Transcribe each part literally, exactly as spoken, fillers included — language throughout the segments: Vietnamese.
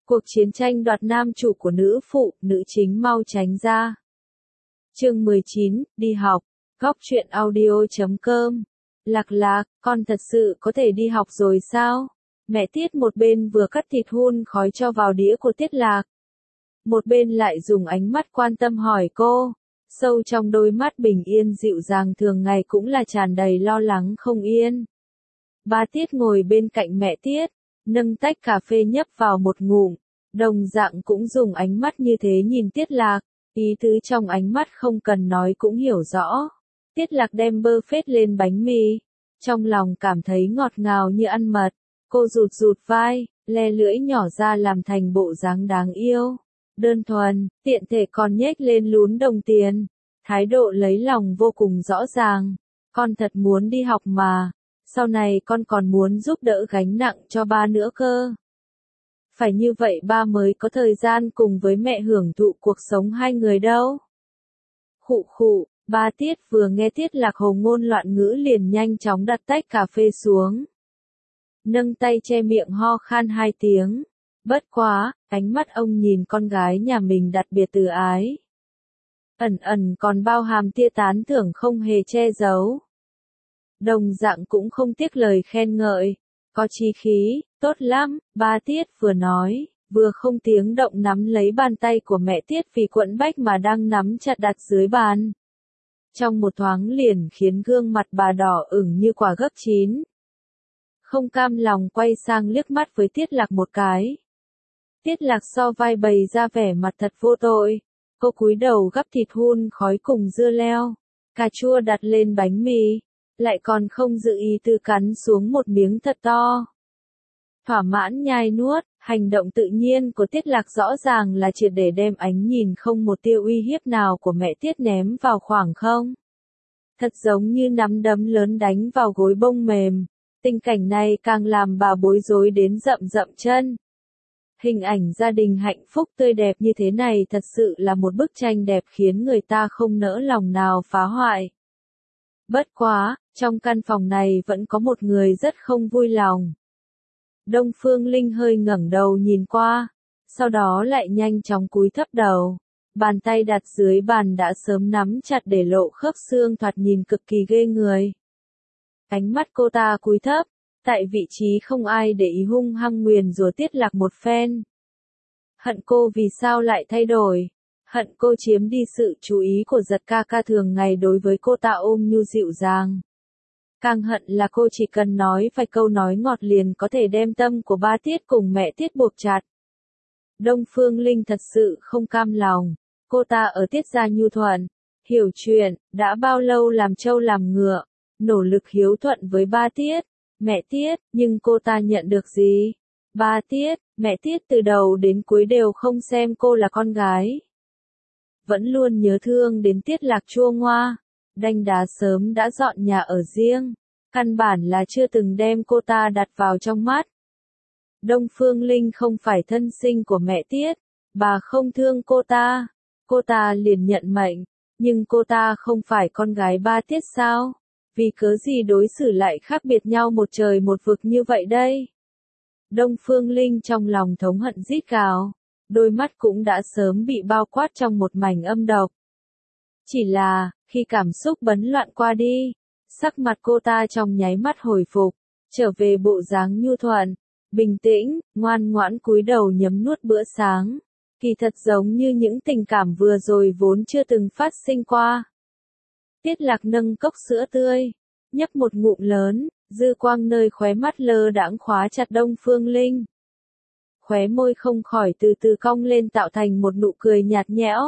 Cuộc chiến tranh đoạt nam chủ của nữ phụ, nữ chính mau tránh ra. Chương mười chín, đi học. Góc truyện audio chấm com. Lạc Lạc, con thật sự có thể đi học rồi sao? Mẹ Tiết một bên vừa cắt thịt hun khói cho vào đĩa của Tiết Lạc. Một bên lại dùng ánh mắt quan tâm hỏi cô. Sâu trong đôi mắt bình yên dịu dàng thường ngày cũng là tràn đầy lo lắng không yên. Ba Tiết ngồi bên cạnh mẹ Tiết, nâng tách cà phê nhấp vào một ngụm, đồng dạng cũng dùng ánh mắt như thế nhìn Tiết Lạc, ý tứ trong ánh mắt không cần nói cũng hiểu rõ. Tiết Lạc đem bơ phết lên bánh mì, trong lòng cảm thấy ngọt ngào như ăn mật, cô rụt rụt vai, le lưỡi nhỏ ra làm thành bộ dáng đáng yêu, đơn thuần, tiện thể còn nhếch lên lún đồng tiền, thái độ lấy lòng vô cùng rõ ràng, con thật muốn đi học mà. Sau này con còn muốn giúp đỡ gánh nặng cho ba nữa cơ. Phải như vậy ba mới có thời gian cùng với mẹ hưởng thụ cuộc sống hai người đâu. Khụ khụ, ba Tiết vừa nghe Tiết Lạc hồ ngôn loạn ngữ liền nhanh chóng đặt tách cà phê xuống. Nâng tay che miệng ho khan hai tiếng. Bất quá, ánh mắt ông nhìn con gái nhà mình đặc biệt từ ái. Ẩn ẩn còn bao hàm tia tán thưởng không hề che giấu. Đồng dạng cũng không tiếc lời khen ngợi, có chí khí, tốt lắm, ba Tiết vừa nói, vừa không tiếng động nắm lấy bàn tay của mẹ Tiết vì quẫn bách mà đang nắm chặt đặt dưới bàn. Trong một thoáng liền khiến gương mặt bà đỏ ửng như quả gấc chín. Không cam lòng quay sang liếc mắt với Tiết Lạc một cái. Tiết Lạc so vai bày ra vẻ mặt thật vô tội, cô cúi đầu gắp thịt hun khói cùng dưa leo, cà chua đặt lên bánh mì. Lại còn không dự ý tư cắn xuống một miếng thật to. Thỏa mãn nhai nuốt, hành động tự nhiên của Tiết Lạc rõ ràng là triệt để đem ánh nhìn không một tia uy hiếp nào của mẹ Tiết ném vào khoảng không. Thật giống như nắm đấm lớn đánh vào gối bông mềm, tình cảnh này càng làm bà bối rối đến rậm rậm chân. Hình ảnh gia đình hạnh phúc tươi đẹp như thế này thật sự là một bức tranh đẹp khiến người ta không nỡ lòng nào phá hoại. Bất quá, trong căn phòng này vẫn có một người rất không vui lòng. Đông Phương Linh hơi ngẩng đầu nhìn qua, sau đó lại nhanh chóng cúi thấp đầu. Bàn tay đặt dưới bàn đã sớm nắm chặt để lộ khớp xương thoạt nhìn cực kỳ ghê người. Ánh mắt cô ta cúi thấp, tại vị trí không ai để ý hung hăng nguyền rủa Tiết Lạc một phen. Hận cô vì sao lại thay đổi. Hận cô chiếm đi sự chú ý của Giật ca ca thường ngày đối với cô ta ôm nhu dịu dàng. Càng hận là cô chỉ cần nói vài câu nói ngọt liền có thể đem tâm của ba Tiết cùng mẹ Tiết buộc chặt. Đông Phương Linh thật sự không cam lòng, cô ta ở Tiết gia nhu thuận, hiểu chuyện, đã bao lâu làm trâu làm ngựa, nỗ lực hiếu thuận với ba Tiết, mẹ Tiết, nhưng cô ta nhận được gì? Ba Tiết, mẹ Tiết từ đầu đến cuối đều không xem cô là con gái. Vẫn luôn nhớ thương đến Tiết Lạc chua ngoa, đanh đá sớm đã dọn nhà ở riêng, căn bản là chưa từng đem cô ta đặt vào trong mắt. Đông Phương Linh không phải thân sinh của mẹ Tiết, bà không thương cô ta, cô ta liền nhận mệnh, nhưng cô ta không phải con gái ba Tiết sao? Vì cớ gì đối xử lại khác biệt nhau một trời một vực như vậy đây? Đông Phương Linh trong lòng thống hận rít gào. Đôi mắt cũng đã sớm bị bao quát trong một mảnh âm độc. Chỉ là, khi cảm xúc bấn loạn qua đi, sắc mặt cô ta trong nháy mắt hồi phục, trở về bộ dáng nhu thuận, bình tĩnh, ngoan ngoãn cúi đầu nhấm nuốt bữa sáng. Kỳ thật giống như những tình cảm vừa rồi vốn chưa từng phát sinh qua. Tiết Lạc nâng cốc sữa tươi, nhấp một ngụm lớn, dư quang nơi khóe mắt lơ đãng khóa chặt Đông Phương Linh. Khóe môi không khỏi từ từ cong lên tạo thành một nụ cười nhạt nhẽo.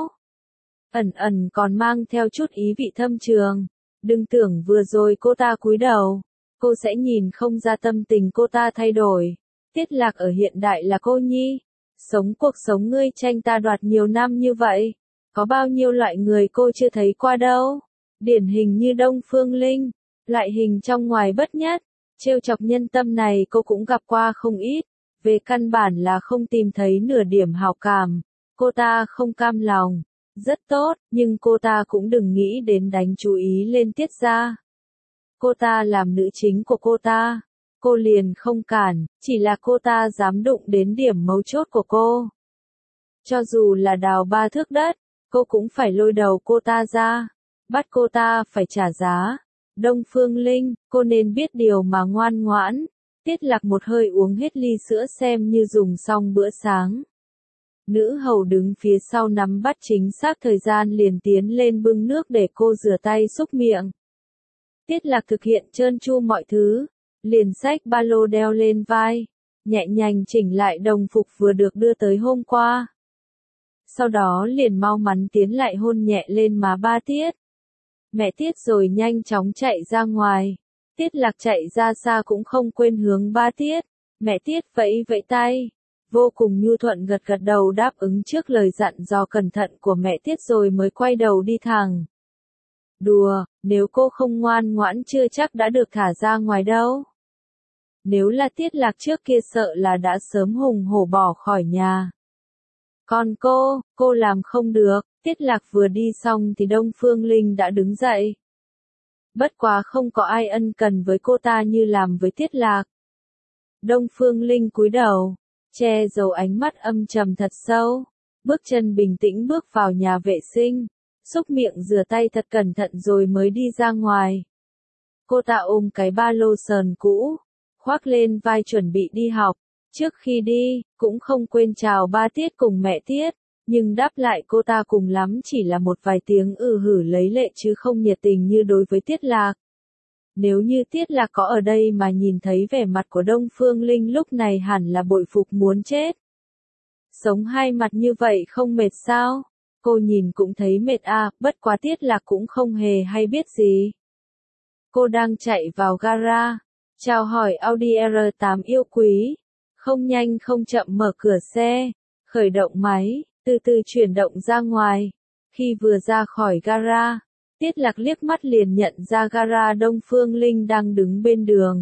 Ẩn ẩn còn mang theo chút ý vị thâm trường. Đừng tưởng vừa rồi cô ta cúi đầu, cô sẽ nhìn không ra tâm tình cô ta thay đổi. Tiết Lạc ở hiện đại là cô nhi. Sống cuộc sống ngươi tranh ta đoạt nhiều năm như vậy. Có bao nhiêu loại người cô chưa thấy qua đâu. Điển hình như Đông Phương Linh. Loại hình trong ngoài bất nhất. Trêu chọc nhân tâm này cô cũng gặp qua không ít. Về căn bản là không tìm thấy nửa điểm hảo cảm, cô ta không cam lòng, rất tốt, nhưng cô ta cũng đừng nghĩ đến đánh chú ý lên Tiết gia. Cô ta làm nữ chính của cô ta, cô liền không cản, chỉ là cô ta dám đụng đến điểm mấu chốt của cô. Cho dù là đào ba thước đất, cô cũng phải lôi đầu cô ta ra, bắt cô ta phải trả giá. Đông Phương Linh, cô nên biết điều mà ngoan ngoãn. Tiết Lạc một hơi uống hết ly sữa xem như dùng xong bữa sáng. Nữ hầu đứng phía sau nắm bắt chính xác thời gian liền tiến lên bưng nước để cô rửa tay xúc miệng. Tiết Lạc thực hiện trơn tru mọi thứ, liền xách ba lô đeo lên vai, nhẹ nhàng chỉnh lại đồng phục vừa được đưa tới hôm qua. Sau đó liền mau mắn tiến lại hôn nhẹ lên má ba Tiết. Mẹ Tiết rồi nhanh chóng chạy ra ngoài. Tiết Lạc chạy ra xa cũng không quên hướng ba Tiết. Mẹ Tiết vẫy vẫy tay, vô cùng nhu thuận gật gật đầu đáp ứng trước lời dặn dò cẩn thận của mẹ Tiết rồi mới quay đầu đi thẳng. Đùa, nếu cô không ngoan ngoãn chưa chắc đã được thả ra ngoài đâu. Nếu là Tiết Lạc trước kia sợ là đã sớm hùng hổ bỏ khỏi nhà. Còn cô, cô làm không được. Tiết Lạc vừa đi xong thì Đông Phương Linh đã đứng dậy. Bất quá không có ai ân cần với cô ta như làm với Tiết Lạc. Đông Phương Linh cúi đầu, che giấu ánh mắt âm trầm thật sâu, bước chân bình tĩnh bước vào nhà vệ sinh, xúc miệng rửa tay thật cẩn thận rồi mới đi ra ngoài. Cô ta ôm cái ba lô sờn cũ, khoác lên vai chuẩn bị đi học. Trước khi đi, cũng không quên chào ba Tiết cùng mẹ Tiết, nhưng đáp lại cô ta cùng lắm chỉ là một vài tiếng ừ hử lấy lệ chứ không nhiệt tình như đối với Tiết Lạc. Nếu như Tiết Lạc có ở đây mà nhìn thấy vẻ mặt của Đông Phương Linh lúc này hẳn là bội phục muốn chết. Sống hai mặt như vậy không mệt sao? Cô nhìn cũng thấy mệt à, bất quá Tiết Lạc cũng không hề hay biết gì. Cô đang chạy vào gara, chào hỏi Audi R tám yêu quý. Không nhanh không chậm mở cửa xe, khởi động máy, từ từ chuyển động ra ngoài. Khi vừa ra khỏi gara, Tiết Lạc liếc mắt liền nhận ra gara Đông Phương Linh đang đứng bên đường.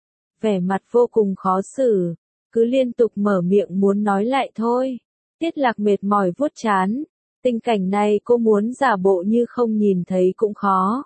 Vẻ mặt vô cùng khó xử, cứ liên tục mở miệng muốn nói lại thôi. Tiết Lạc mệt mỏi vuốt trán, tình cảnh này cô muốn giả bộ như không nhìn thấy cũng khó.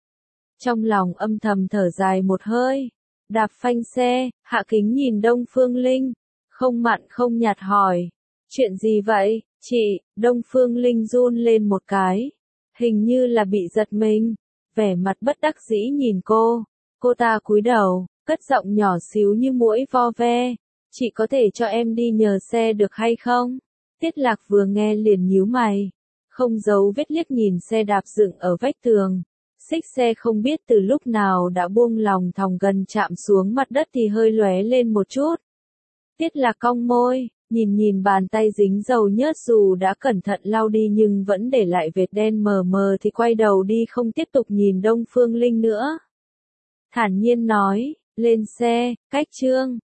Trong lòng âm thầm thở dài một hơi. Đạp phanh xe, hạ kính nhìn Đông Phương Linh, không mặn không nhạt hỏi. Chuyện gì vậy, chị? Đông Phương Linh run lên một cái. Hình như là bị giật mình. Vẻ mặt bất đắc dĩ nhìn cô. Cô ta cúi đầu, cất giọng nhỏ xíu như muỗi vo ve. Chị có thể cho em đi nhờ xe được hay không? Tiết Lạc vừa nghe liền nhíu mày. Không giấu vết liếc nhìn xe đạp dựng ở vách tường. Xích xe không biết từ lúc nào đã buông lòng thòng gần chạm xuống mặt đất thì hơi lóe lên một chút. Tiết Lạc cong môi, nhìn nhìn bàn tay dính dầu nhớt dù đã cẩn thận lau đi nhưng vẫn để lại vệt đen mờ mờ thì quay đầu đi không tiếp tục nhìn Đông Phương Linh nữa. Thản nhiên nói, lên xe, cách Trương.